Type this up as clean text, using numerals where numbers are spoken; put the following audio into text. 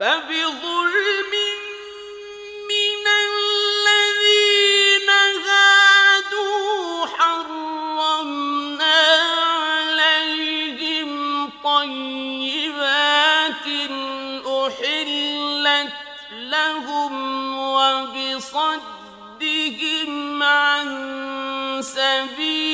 فبظلم من الذين هادوا حرمنا عليهم طيبات أحلت لهم وبصدهم عن سبيل